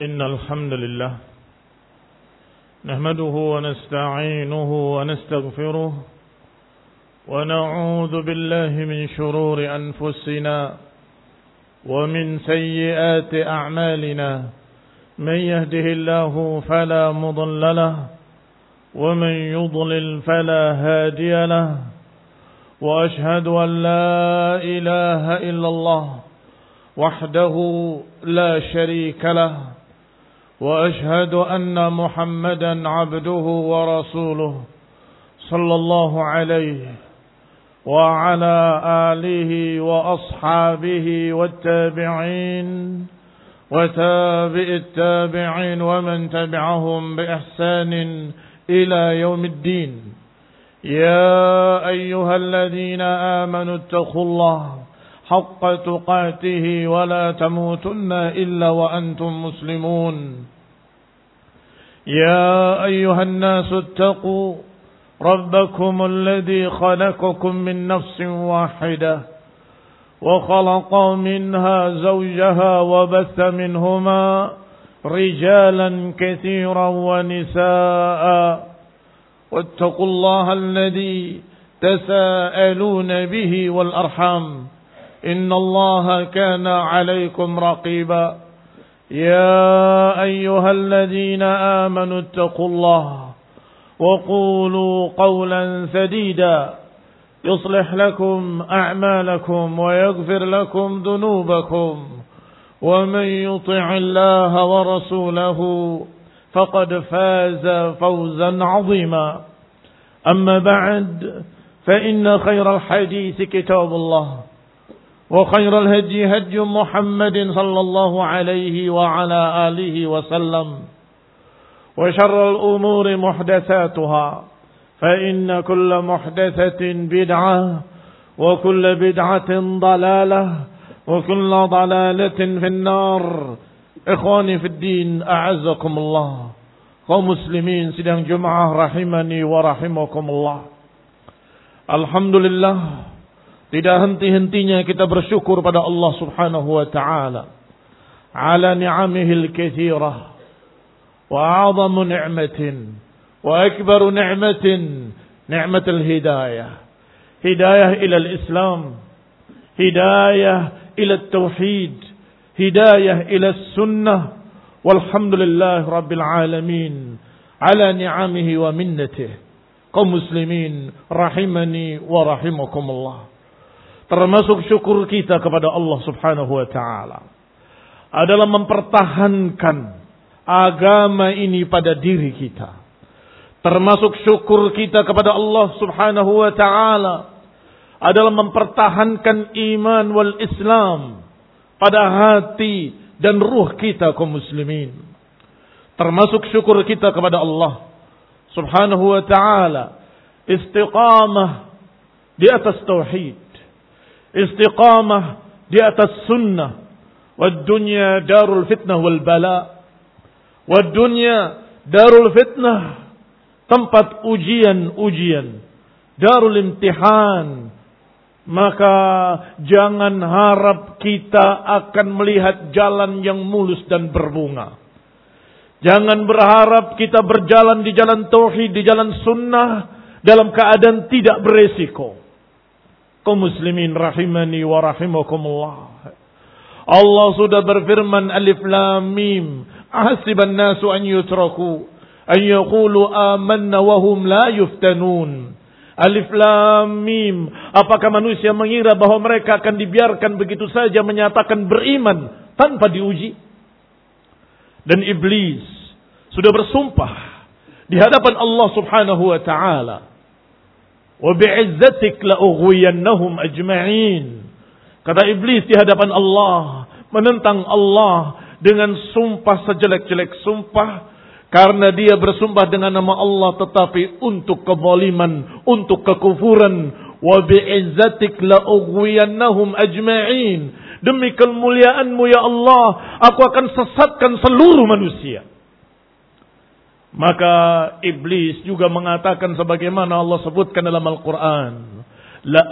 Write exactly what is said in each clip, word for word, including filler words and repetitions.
إن الحمد لله نحمده ونستعينه ونستغفره ونعوذ بالله من شرور أنفسنا ومن سيئات أعمالنا من يهده الله فلا مضل له ومن يضلل فلا هادي له وأشهد أن لا إله إلا الله وحده لا شريك له وأشهد أن محمدا عبده ورسوله صلى الله عليه وعلى آله وأصحابه والتابعين وتابع التابعين ومن تبعهم بإحسان إلى يوم الدين. يا أيها الذين آمنوا اتقوا الله حق تقاته ولا تموتن إلا وأنتم مسلمون. يا أيها الناس اتقوا ربكم الذي خلقكم من نفس واحدة وخلق منها زوجها وبث منهما رجالا كثيرا ونساء واتقوا الله الذي تساءلون به والأرحام إن الله كان عليكم رقيبا. يا أيها الذين آمنوا اتقوا الله وقولوا قولا سديدا يصلح لكم أعمالكم ويغفر لكم ذنوبكم ومن يطع الله ورسوله فقد فاز فوزا عظيما. أما بعد فإن خير الحديث كتاب الله وخير الهدي هدي محمد صلى الله عليه وعلى آله وسلم وشر الأمور محدثاتها فإن كل محدثة بدعة وكل بدعة ضلالة وكل ضلالة في النار. إخواني في الدين أعزكم الله. kaum muslimin sidang Jumat rahimani wa rahimakumullah. Alhamdulillah, tidak henti-hentinya kita bersyukur pada Allah Subhanahu wa taala ala ni'amihil katsirah wa 'azamu ni'matin wa akbaru ni'matin ni'matul hidayah. Hidayah ila al-Islam, hidayah ila at-tauhid, hidayah ila as-sunnah. Walhamdulillah rabbil alamin ala ni'amihi wa minnatihi. Kaum muslimin rahimani wa rahimakumullah. Termasuk syukur kita kepada Allah Subhanahu wa taala adalah mempertahankan agama ini pada diri kita. Termasuk syukur kita kepada Allah Subhanahu wa taala adalah mempertahankan iman wal Islam pada hati dan ruh kita kaum muslimin. Termasuk syukur kita kepada Allah Subhanahu wa taala istiqamah di atas tauhid, istiqamah di atas sunnah. Wad dunya darul fitnah wal bala. Wad dunya darul fitnah, tempat ujian-ujian, darul imtihan. Maka jangan harap kita akan melihat jalan yang mulus dan berbunga. Jangan berharap kita berjalan di jalan tauhid, di jalan sunnah dalam keadaan tidak beresiko. Kaum muslimin rahimani wa rahimakumullah. Allah sudah berfirman, Alif Lam Mim, ahasiban nasu an yutraku an yaqulu amanna wa hum la yuftanun. Alif Lam Mim. Apakah manusia mengira bahwa mereka akan dibiarkan begitu saja menyatakan beriman tanpa diuji? Dan iblis sudah bersumpah di hadapan Allah Subhanahu wa taala, wa bi'izzatik la ughwiyannahum ajma'in. Kata iblis di hadapan Allah, menentang Allah dengan sumpah sejelek-jelek sumpah. Karena dia bersumpah dengan nama Allah tetapi untuk kezaliman, untuk kekufuran. Wa bi'izzatik la ughwiyannahum ajma'in. Demi kemuliaanmu ya Allah, aku akan sesatkan seluruh manusia. Maka iblis juga mengatakan sebagaimana Allah sebutkan dalam Al-Quran, la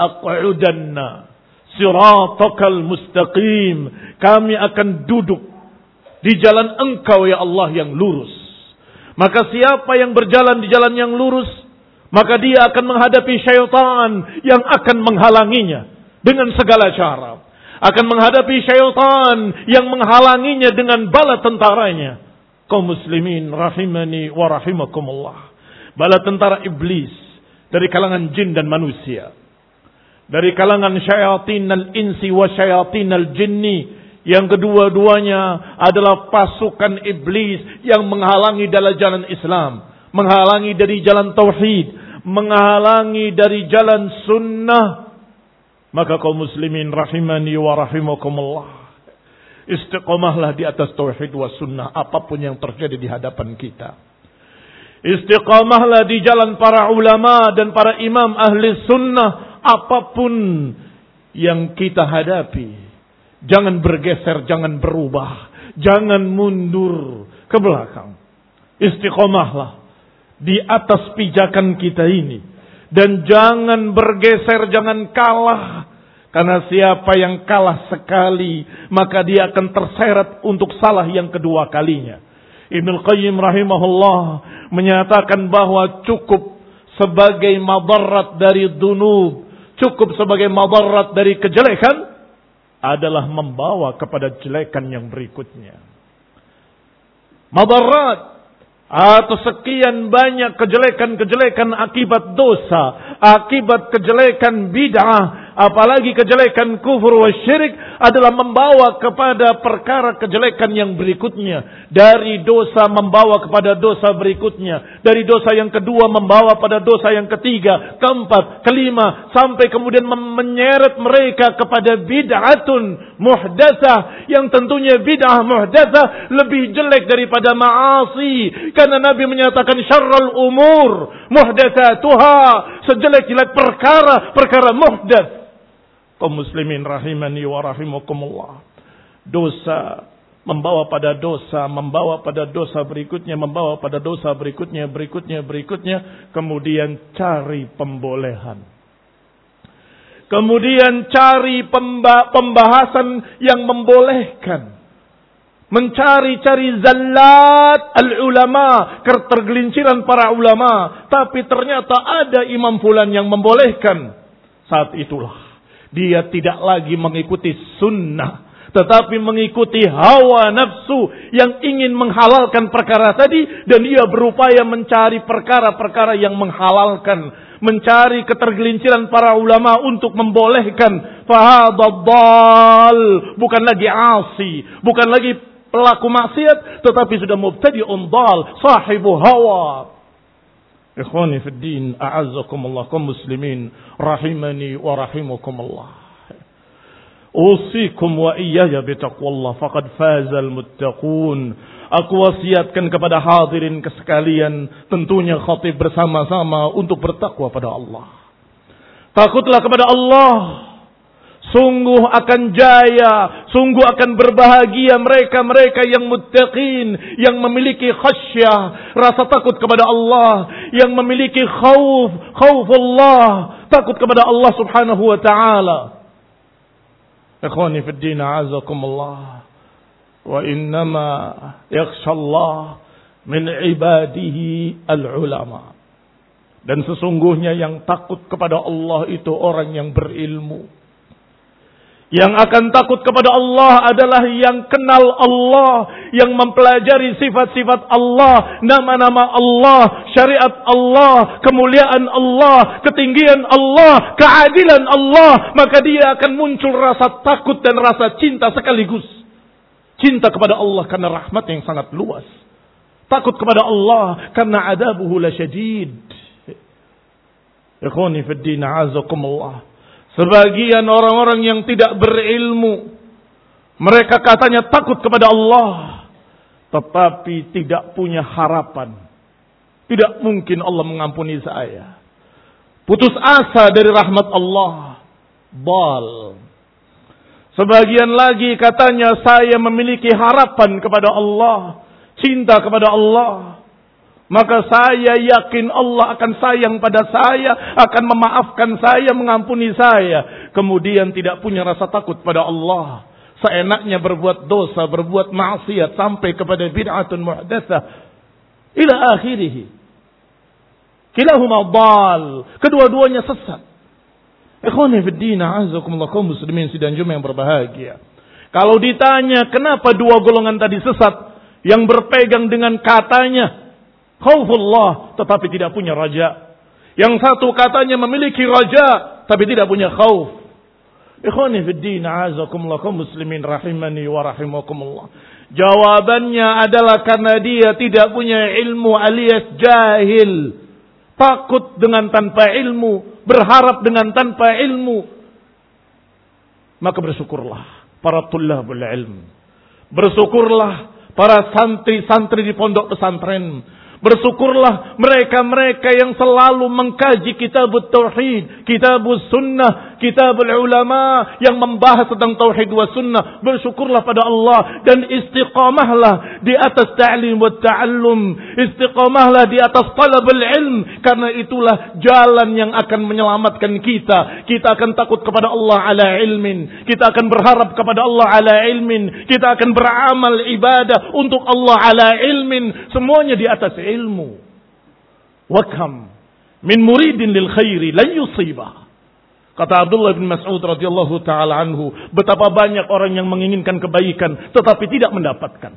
aq'udanna siratakal mustaqim. Kami akan duduk di jalan Engkau ya Allah yang lurus. Maka siapa yang berjalan di jalan yang lurus, maka dia akan menghadapi syaitan yang akan menghalanginya dengan segala cara. Akan menghadapi syaitan yang menghalanginya dengan bala tentaranya. Kaum muslimin rahimani wa rahimakumullah. Bala tentara iblis dari kalangan jin dan manusia. Dari kalangan syayatin al-insi wa syayatin al-jinni. Yang kedua-duanya adalah pasukan iblis yang menghalangi dari jalan Islam. Menghalangi dari jalan tauhid. Menghalangi dari jalan sunnah. Maka kaum muslimin rahimani wa rahimakumullah. Istiqamahlah di atas tauhid wa sunnah. Apapun yang terjadi di hadapan kita. Istiqamahlah di jalan para ulama dan para imam ahli sunnah. Apapun yang kita hadapi. Jangan bergeser, jangan berubah. Jangan mundur ke belakang. Istiqamahlah di atas pijakan kita ini. Dan jangan bergeser, jangan kalah. Karena siapa yang kalah sekali, maka dia akan terseret untuk salah yang kedua kalinya. Ibnu Qayyim rahimahullah menyatakan bahwa cukup sebagai madarat dari dunub, cukup sebagai madarat dari kejelekan, adalah membawa kepada jelekan yang berikutnya. Madarat atau sekian banyak kejelekan-kejelekan akibat dosa, akibat kejelekan bid'ah, apalagi kejelekan kufur wa syirik adalah membawa kepada perkara kejelekan yang berikutnya. Dari dosa membawa kepada dosa berikutnya. Dari dosa yang kedua membawa pada dosa yang ketiga, keempat, kelima, sampai kemudian menyeret mereka kepada bid'atun muhdatsah, yang tentunya bid'ah muhdatsah lebih jelek daripada ma'asi. Karena Nabi menyatakan syarrul umur muhdatsatuha, sejelek-jelek perkara, perkara muhdats. Kaum muslimin rahimani wa rahimakumullah. Dosa membawa pada dosa, membawa pada dosa berikutnya, membawa pada dosa berikutnya, berikutnya, berikutnya. Kemudian cari pembolehan. Kemudian cari pembahasan yang membolehkan. Mencari-cari zallat al-ulama, ketergelinciran para ulama. Tapi ternyata ada imam fulan yang membolehkan. Saat itulah dia tidak lagi mengikuti sunnah, tetapi mengikuti hawa nafsu yang ingin menghalalkan perkara tadi. Dan dia berupaya mencari perkara-perkara yang menghalalkan, mencari ketergelinciran para ulama untuk membolehkan. Fahadadal, bukan lagi asi, bukan lagi pelaku maksiat, tetapi sudah mubtadi'un dal, sahibu hawa. Ikhwani fi din, a'azzakumullah, kaum muslimin rahimani wa rahimakumullah. Usikum wa iyaya bitaqwallah faqad fazal muttaqun. Aku wasiatkan kepada hadirin sekalian, tentunya khatib bersama-sama untuk bertakwa pada Allah. Takutlah kepada Allah. Sungguh akan jaya, sungguh akan berbahagia mereka-mereka yang muttaqin, yang memiliki khasyah, rasa takut kepada Allah, yang memiliki khauf, khaufullah, takut kepada Allah Subhanahu wa taala. Ikhwani fid din, a'azakumullah. Wa innama yakhshallah min ibadihi al-ulama. Dan sesungguhnya yang takut kepada Allah itu orang yang berilmu. Yang akan takut kepada Allah adalah yang kenal Allah, yang mempelajari sifat-sifat Allah, nama-nama Allah, syariat Allah, kemuliaan Allah, ketinggian Allah, keadilan Allah. Maka dia akan muncul rasa takut dan rasa cinta sekaligus. Cinta kepada Allah karena rahmat yang sangat luas. Takut kepada Allah karena adabuhu la syadid. Ikhwani fid din, a'azakumullah. Sebagian orang-orang yang tidak berilmu, mereka katanya takut kepada Allah, tetapi tidak punya harapan. Tidak mungkin Allah mengampuni saya. Putus asa dari rahmat Allah. Bal. Sebagian lagi katanya saya memiliki harapan kepada Allah, cinta kepada Allah. Maka saya yakin Allah akan sayang pada saya, akan memaafkan saya, mengampuni saya. Kemudian tidak punya rasa takut pada Allah. seenaknya berbuat dosa, berbuat maksiat sampai kepada bid'atun muhdatsah ila akhirih. Kilahuma dhal, kedua-duanya sesat. Ikhwani fid din, a'azakumullah kaum muslimin sidang Jumat yang berbahagia. Kalau ditanya kenapa dua golongan tadi sesat, yang berpegang dengan katanya khaufullah tetapi tidak punya raja. Yang satu katanya memiliki raja tapi tidak punya khauf. Ikhwani fid din, a'azakumullah kaum muslimin rahimani wa rahimakumullah. Jawabannya adalah karena dia tidak punya ilmu alias jahil. Takut dengan tanpa ilmu, berharap dengan tanpa ilmu. Maka bersyukurlah para tullabul ilm. Bersyukurlah para santri-santri di pondok pesantren. Bersyukurlah mereka-mereka yang selalu mengkaji kitabut tauhid, kitabus sunnah, kitabul ulama yang membahas tentang tauhid wa sunnah. Bersyukurlah pada Allah dan istiqamahlah di atas ta'lim wa ta'allum. Istiqamahlah di atas talabul ilm, karena itulah jalan yang akan menyelamatkan kita. Kita akan takut kepada Allah ala ilmin. Kita akan berharap kepada Allah ala ilmin. Kita akan beramal ibadah untuk Allah ala ilmin. Semuanya di atas ilmu. Wa kam min muridin lil khairi lan yusibah. Kata Abdullah bin Mas'ud radhiyallahu taala anhu, betapa banyak orang yang menginginkan kebaikan tetapi tidak mendapatkan.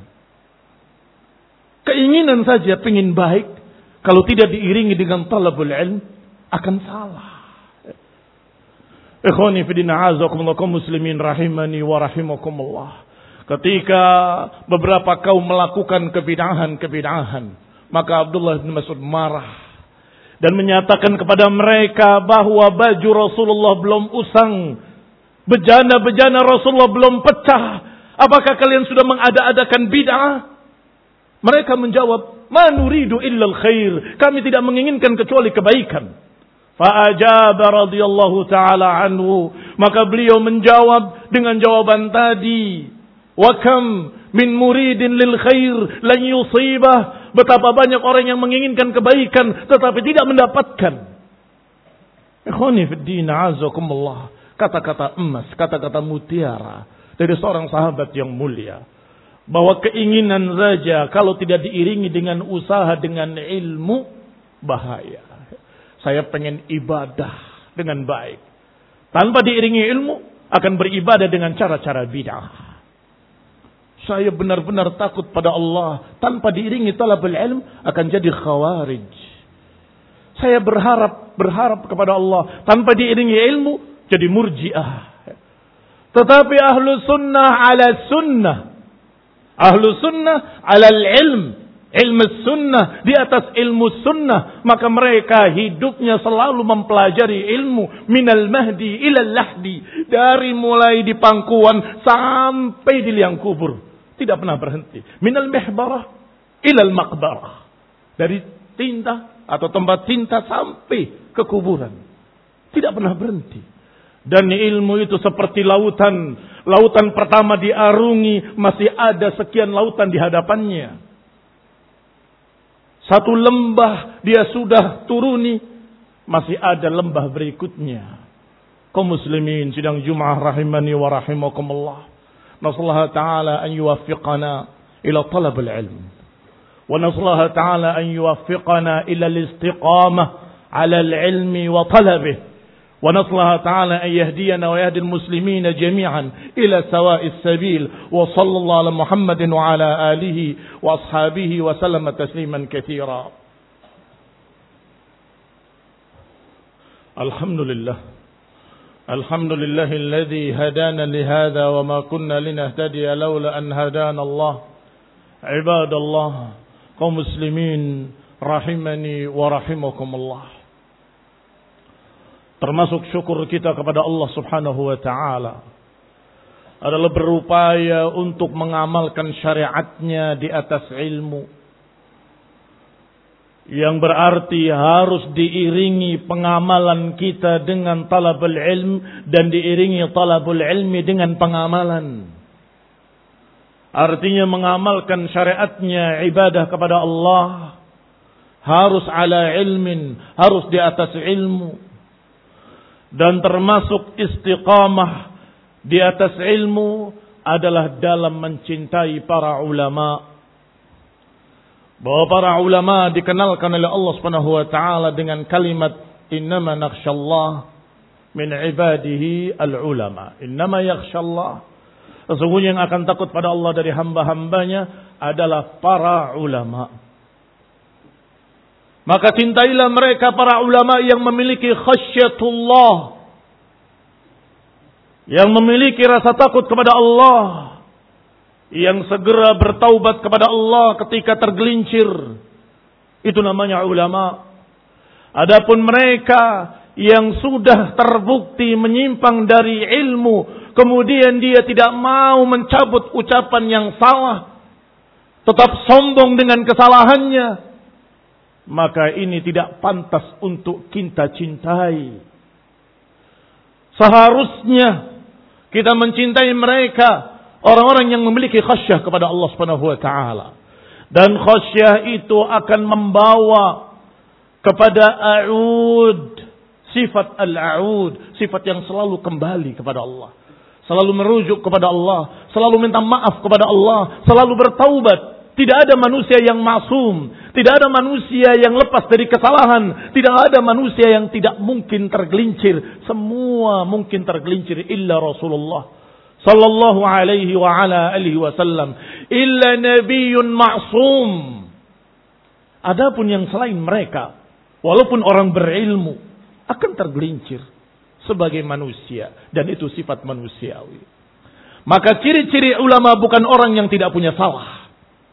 Keinginan saja pengin baik, kalau tidak diiringi dengan talabul ilm akan salah. Ikhwani fi din, a'azakumullah kaum muslimin rahimani wa rahimakumullah. Ketika beberapa kaum melakukan kebid'ahan-kebid'ahan, maka Abdullah bin Mas'ud marah dan menyatakan kepada mereka bahwa baju Rasulullah belum usang, bejana-bejana Rasulullah belum pecah. Apakah kalian sudah mengada-adakan bid'ah? Mereka menjawab, "Ma nuridu illa al-khair." Kami tidak menginginkan kecuali kebaikan. Fa'ajaba radhiyallahu taala anhu, maka beliau menjawab dengan jawaban tadi, "Wa kam min muridin lil khair lan yusibah." Betapa banyak orang yang menginginkan kebaikan tetapi tidak mendapatkan. Ikhwani fid din, a'azakumullah. Kata-kata emas, kata-kata mutiara dari seorang sahabat yang mulia, bahwa keinginan saja kalau tidak diiringi dengan usaha, dengan ilmu, bahaya. Saya pengen ibadah dengan baik, tanpa diiringi ilmu akan beribadah dengan cara-cara bid'ah. Saya benar-benar takut pada Allah, tanpa diiringi talabul ilm akan jadi khawarij. Saya berharap berharap kepada Allah tanpa diiringi ilmu jadi murji'ah. Tetapi ahlu sunnah ala sunnah, ahlu sunnah ala ilm, ilmu sunnah di atas ilmu sunnah, maka mereka hidupnya selalu mempelajari ilmu minal mahdi ilal lahdi, dari mulai di pangkuan sampai di liang kubur. Tidak pernah berhenti. Minal mihbarah ilal maqbarah. Dari tinta atau tempat tinta sampai ke kuburan. Tidak pernah berhenti. Dan ilmu itu seperti lautan. Lautan pertama diarungi, masih ada sekian lautan di hadapannya. Satu lembah dia sudah turuni, masih ada lembah berikutnya. Kaum muslimin sidang Jumat rahimani wa rahimakumullah. نسأل الله تعالى أن يوفقنا إلى طلب العلم ونسأل الله تعالى أن يوفقنا إلى الاستقامة على العلم وطلبه ونسأل الله تعالى أن يهدينا ويهدي المسلمين جميعا إلى سواء السبيل وصلى الله على محمد وعلى آله وأصحابه وسلم تسليما كثيرا. الحمد لله الحمد لله الذي هدانا لهذا وما كنا لنهتدي لولا أن هدانا الله. عباد الله kaum muslimin rahimani wa rahimakumullah. Termasuk syukur kita kepada Allah Subhanahu wa taala adalah berupaya untuk mengamalkan syariatnya di atas ilmu, yang berarti harus diiringi pengamalan kita dengan talabul ilm dan diiringi talabul ilmi dengan pengamalan. Artinya mengamalkan syariatnya, ibadah kepada Allah harus ala ilmin, harus di atas ilmu. Dan termasuk istiqamah di atas ilmu adalah dalam mencintai para ulama. Bahwa para ulama dikenalkan oleh Allah Subhanahu wa taala dengan kalimat innama nakhshallah min ibadihi al-ulama. Innama yakhshallah. Sesungguhnya yang akan takut pada Allah dari hamba-hambanya adalah para ulama. Maka cintailah mereka para ulama yang memiliki khasyatullah. Yang memiliki rasa takut kepada Allah. Yang segera bertaubat kepada Allah ketika tergelincir. Itu namanya ulama. Adapun mereka yang sudah terbukti menyimpang dari ilmu, kemudian dia tidak mau mencabut ucapan yang salah, tetap sombong dengan kesalahannya, maka ini tidak pantas untuk kita cintai. Seharusnya kita mencintai mereka, orang-orang yang memiliki khasyah kepada Allah Subhanahu wa taala. Dan khasyah itu akan membawa kepada a'ud, sifat al-a'ud, sifat yang selalu kembali kepada Allah. Selalu merujuk kepada Allah. Selalu minta maaf kepada Allah. Selalu bertaubat. Tidak ada manusia yang maksum. Tidak ada manusia yang lepas dari kesalahan. Tidak ada manusia yang tidak mungkin tergelincir. Semua mungkin tergelincir illa Rasulullah sallallahu alaihi wa ala alihi wasallam. Illa nabiyyun ma'sum. Adapun yang selain mereka, walaupun orang berilmu, akan tergelincir sebagai manusia. Dan itu sifat manusiawi. Maka ciri-ciri ulama bukan orang yang tidak punya salah.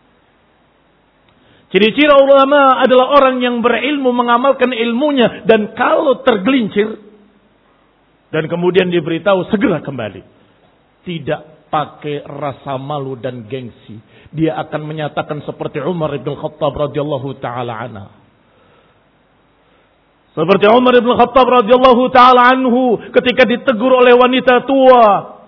Ciri-ciri ulama adalah orang yang berilmu, mengamalkan ilmunya. Dan kalau tergelincir, dan kemudian diberitahu, segera kembali. Tidak pakai rasa malu dan gengsi. Dia akan menyatakan seperti Umar ibn Khattab radhiyallahu ta'ala anha. Seperti Umar ibn Khattab radhiyallahu ta'ala anhu ketika ditegur oleh wanita tua.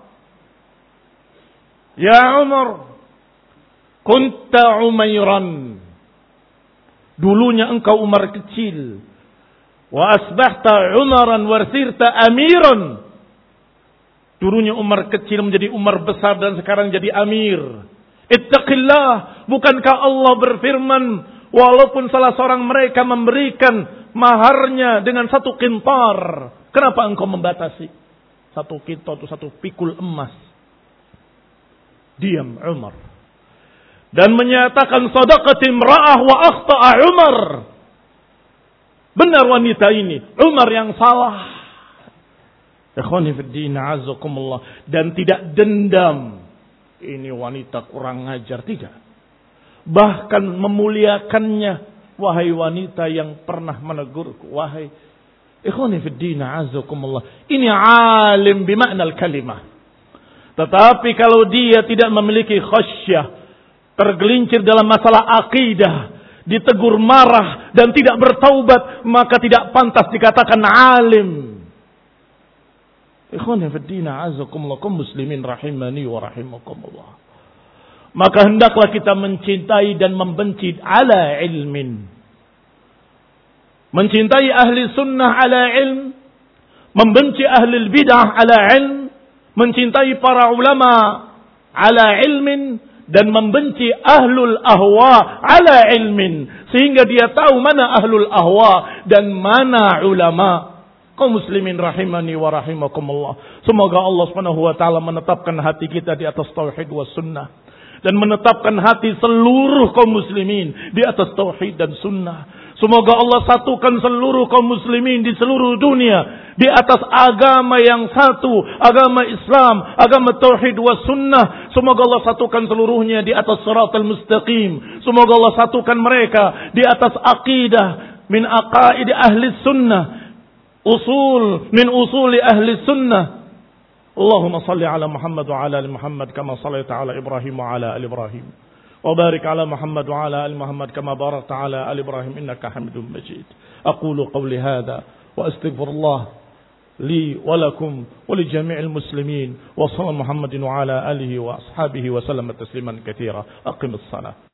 Ya Umar, kunta Umairan. Dulunya engkau Umar kecil. Wa asbahta Umaran warsirta amiran. Dulunya Umar kecil menjadi Umar besar dan sekarang jadi amir. Ittaqillah. Bukankah Allah berfirman, walaupun salah seorang mereka memberikan maharnya dengan satu kintar, kenapa engkau membatasi? Satu kintar atau satu pikul emas. Diam Umar. Dan menyatakan sadaqati imra'ah wa akhta'a Umar. Benar wanita ini, Umar yang salah. Ikhwani fid din, a'azzakumullah. Dan tidak dendam. Ini wanita kurang ajar, tidak. Bahkan memuliakannya. Wahai wanita yang pernah menegurku. Wahai ikhwani fid din, a'azzakumullah. Ini alim bimakna al-kalimah. Tetapi kalau dia tidak memiliki khasyah, tergelincir dalam masalah akidah, ditegur marah dan tidak bertaubat, maka tidak pantas dikatakan alim. Ikhwani fid din, a'azzakumullah, kaum muslimin rahimani wa rahimakumullah. Maka hendaklah kita mencintai dan membenci ala ilmin. Mencintai ahli sunnah ala ilm, membenci ahli bidah ala ilm, mencintai para ulama ala ilmin, dan membenci ahlul ahwa ala ilmin. Sehingga dia tahu mana ahlul ahwa dan mana ulama. Kaum muslimin rahimani wa rahimakumullah. Semoga Allah Subhanahu wa taala menetapkan hati kita di atas tauhid wa sunnah. Dan menetapkan hati seluruh kaum muslimin di atas tauhid dan sunnah. Semoga Allah satukan seluruh kaum muslimin di seluruh dunia di atas agama yang satu, agama Islam, agama tauhid wa sunnah. Semoga Allah satukan seluruhnya di atas shiratal mustaqim. Semoga Allah satukan mereka di atas aqidah min aqaid ahli sunnah, usul min usuli ahli sunnah. Allahumma salli ala Muhammad wa ala ali Muhammad kama sallaita ala Ibrahim wa ala ali Ibrahim. وبارك على محمد وعلى آل محمد كما باركت على آل إبراهيم إنك حميد مجيد. أقول قولي هذا وأستغفر الله لي ولكم ولجميع المسلمين وصلى محمد وعلى آله وأصحابه وسلم تسليما كثيرا. أقم الصلاة.